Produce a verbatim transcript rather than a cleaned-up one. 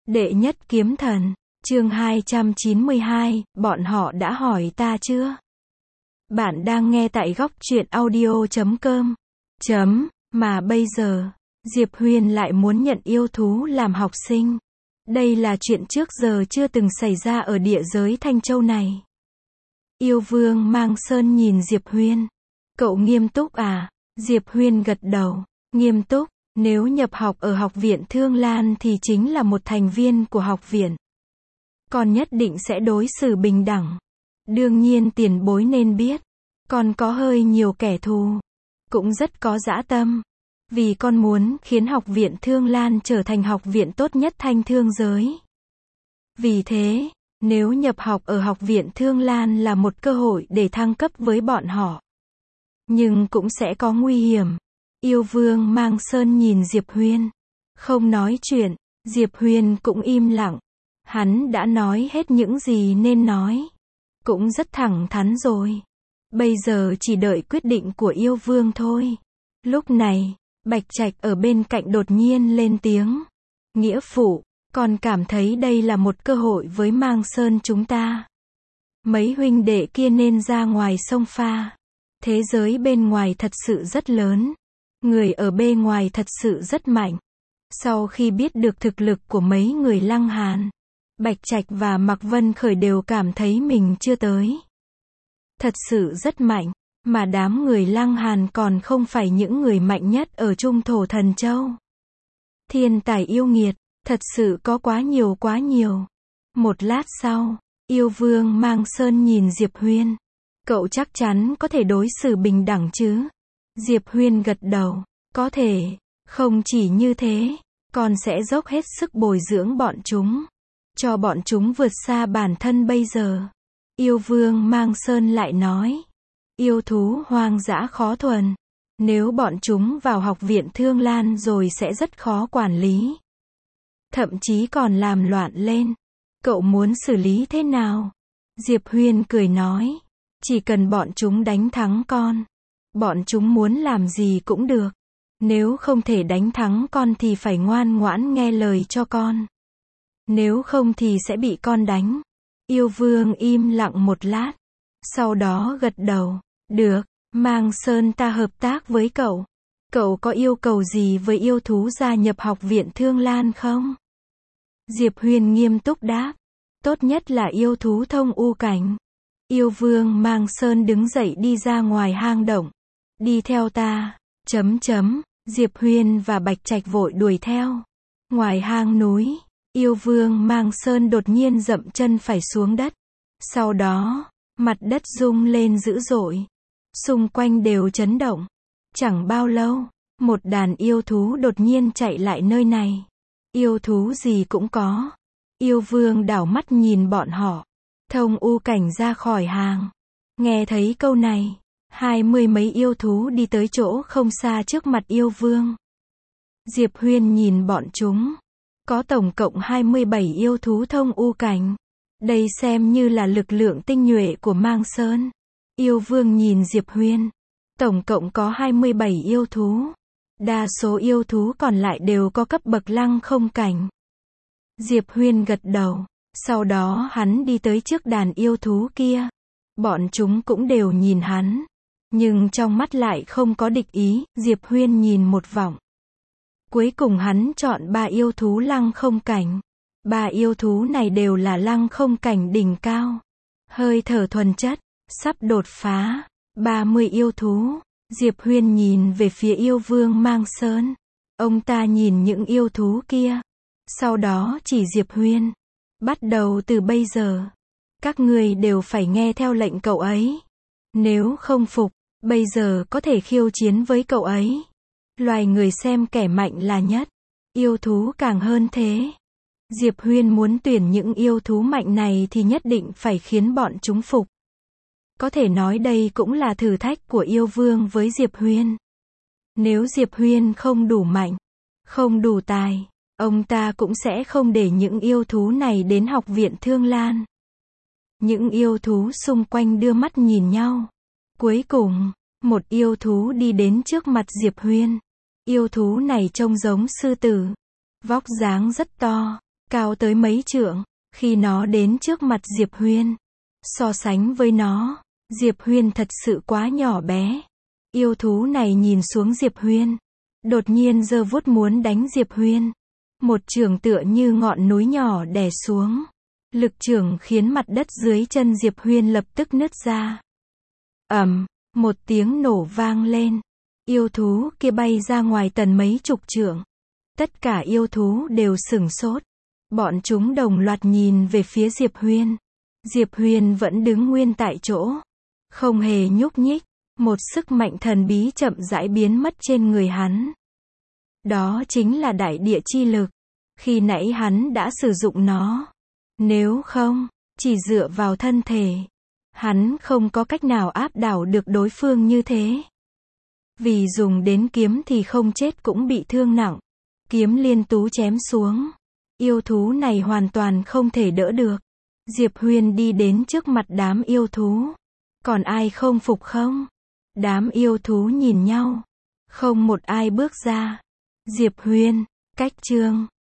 Đệ nhất kiếm thần, chương hai trăm chín mươi hai, bọn họ đã hỏi ta chưa? Bạn đang nghe tại góc truyện audio chấm com. Chấm, mà bây giờ, Diệp Huyền lại muốn nhận yêu thú làm học sinh. Đây là chuyện trước giờ chưa từng xảy ra ở địa giới Thanh Châu này. Yêu vương Mang Sơn nhìn Diệp Huyền. Cậu nghiêm túc à? Diệp Huyền gật đầu, nghiêm túc. Nếu nhập học ở học viện Thương Lan thì chính là một thành viên của học viện. Con nhất định sẽ đối xử bình đẳng. Đương nhiên tiền bối nên biết, con có hơi nhiều kẻ thù, cũng rất có dã tâm. Vì con muốn khiến học viện Thương Lan trở thành học viện tốt nhất Thanh Thương giới. Vì thế, nếu nhập học ở học viện Thương Lan là một cơ hội để thăng cấp với bọn họ. Nhưng cũng sẽ có nguy hiểm. Yêu vương Mang Sơn nhìn Diệp Huyền, không nói chuyện. Diệp Huyền cũng im lặng. Hắn đã nói hết những gì nên nói, cũng rất thẳng thắn rồi. Bây giờ chỉ đợi quyết định của yêu vương thôi. Lúc này, Bạch Trạch ở bên cạnh đột nhiên lên tiếng. Nghĩa phụ, con cảm thấy đây là một cơ hội với Mang Sơn chúng ta. Mấy huynh đệ kia nên ra ngoài sông pha. Thế giới bên ngoài thật sự rất lớn. Người ở bên ngoài thật sự rất mạnh. Sau khi biết được thực lực của mấy người Lăng Hàn, Bạch Trạch và Mạc Vân Khởi đều cảm thấy mình chưa tới. Thật sự rất mạnh, mà đám người Lăng Hàn còn không phải những người mạnh nhất ở Trung Thổ Thần Châu. Thiên tài yêu nghiệt, thật sự có quá nhiều quá nhiều. Một lát sau, yêu vương Mang Sơn nhìn Diệp Huyền. Cậu chắc chắn có thể đối xử bình đẳng chứ? Diệp Huyền gật đầu, có thể, không chỉ như thế, con sẽ dốc hết sức bồi dưỡng bọn chúng, cho bọn chúng vượt xa bản thân bây giờ. Yêu vương Mang Sơn lại nói, yêu thú hoang dã khó thuần, nếu bọn chúng vào học viện Thương Lan rồi sẽ rất khó quản lý. Thậm chí còn làm loạn lên. Cậu muốn xử lý thế nào? Diệp Huyền cười nói, chỉ cần bọn chúng đánh thắng con, bọn chúng muốn làm gì cũng được. Nếu không thể đánh thắng con thì phải ngoan ngoãn nghe lời cho con. Nếu không thì sẽ bị con đánh. Yêu vương im lặng một lát, sau đó gật đầu. Được, Mang Sơn ta hợp tác với cậu. Cậu có yêu cầu gì với yêu thú gia nhập học viện Thương Lan không? Diệp Huyền nghiêm túc đáp. Tốt nhất là yêu thú thông u cảnh. Yêu vương Mang Sơn đứng dậy đi ra ngoài hang động. Đi theo ta. Chấm chấm. Diệp Huyền và Bạch Trạch vội đuổi theo. Ngoài hang núi, yêu vương Mang Sơn đột nhiên dậm chân phải xuống đất. Sau đó, mặt đất rung lên dữ dội. Xung quanh đều chấn động. Chẳng bao lâu, một đàn yêu thú đột nhiên chạy lại nơi này. Yêu thú gì cũng có. Yêu vương đảo mắt nhìn bọn họ. Thông u cảnh ra khỏi hàng. Nghe thấy câu này, hai mươi mấy yêu thú đi tới chỗ không xa trước mặt yêu vương. Diệp Huyền nhìn bọn chúng. Có tổng cộng hai mươi bảy yêu thú thông u cảnh. Đây xem như là lực lượng tinh nhuệ của Mang Sơn. Yêu vương nhìn Diệp Huyền. Tổng cộng có hai mươi bảy yêu thú. Đa số yêu thú còn lại đều có cấp bậc lăng không cảnh. Diệp Huyền gật đầu. Sau đó hắn đi tới trước đàn yêu thú kia. Bọn chúng cũng đều nhìn hắn. Nhưng trong mắt lại không có địch ý. Diệp Huyền nhìn một vòng. Cuối cùng hắn chọn ba yêu thú lăng không cảnh. Ba yêu thú này đều là lăng không cảnh đỉnh cao. Hơi thở thuần chất, sắp đột phá. ba mươi yêu thú. Diệp Huyền nhìn về phía yêu vương Mang Sơn. Ông ta nhìn những yêu thú kia. Sau đó chỉ Diệp Huyền. Bắt đầu từ bây giờ, các người đều phải nghe theo lệnh cậu ấy. Nếu không phục, bây giờ có thể khiêu chiến với cậu ấy. Loài người xem kẻ mạnh là nhất. Yêu thú càng hơn thế. Diệp Huyền muốn tuyển những yêu thú mạnh này thì nhất định phải khiến bọn chúng phục. Có thể nói đây cũng là thử thách của yêu vương với Diệp Huyền. Nếu Diệp Huyền không đủ mạnh, không đủ tài, ông ta cũng sẽ không để những yêu thú này đến học viện Thương Lan. Những yêu thú xung quanh đưa mắt nhìn nhau. Cuối cùng, một yêu thú đi đến trước mặt Diệp Huyền. Yêu thú này trông giống sư tử. Vóc dáng rất to, cao tới mấy trượng. Khi nó đến trước mặt Diệp Huyên, so sánh với nó, Diệp Huyên thật sự quá nhỏ bé. Yêu thú này nhìn xuống Diệp Huyên, đột nhiên giơ vuốt muốn đánh Diệp Huyên. Một chưởng tựa như ngọn núi nhỏ đè xuống. Lực chưởng khiến mặt đất dưới chân Diệp Huyên lập tức nứt ra. Ầm, một tiếng nổ vang lên. Yêu thú kia bay ra ngoài tầm mấy chục trượng. Tất cả yêu thú đều sửng sốt. Bọn chúng đồng loạt nhìn về phía Diệp Huyên. Diệp Huyên vẫn đứng nguyên tại chỗ, không hề nhúc nhích. Một sức mạnh thần bí chậm rãi biến mất trên người hắn. Đó chính là đại địa chi lực. Khi nãy hắn đã sử dụng nó. Nếu không, chỉ dựa vào thân thể, hắn không có cách nào áp đảo được đối phương như thế. Vì dùng đến kiếm thì không chết cũng bị thương nặng. Kiếm liên tú chém xuống. Yêu thú này hoàn toàn không thể đỡ được. Diệp Huyên đi đến trước mặt đám yêu thú. Còn ai không phục không? Đám yêu thú nhìn nhau. Không một ai bước ra. Diệp Huyên, cách chương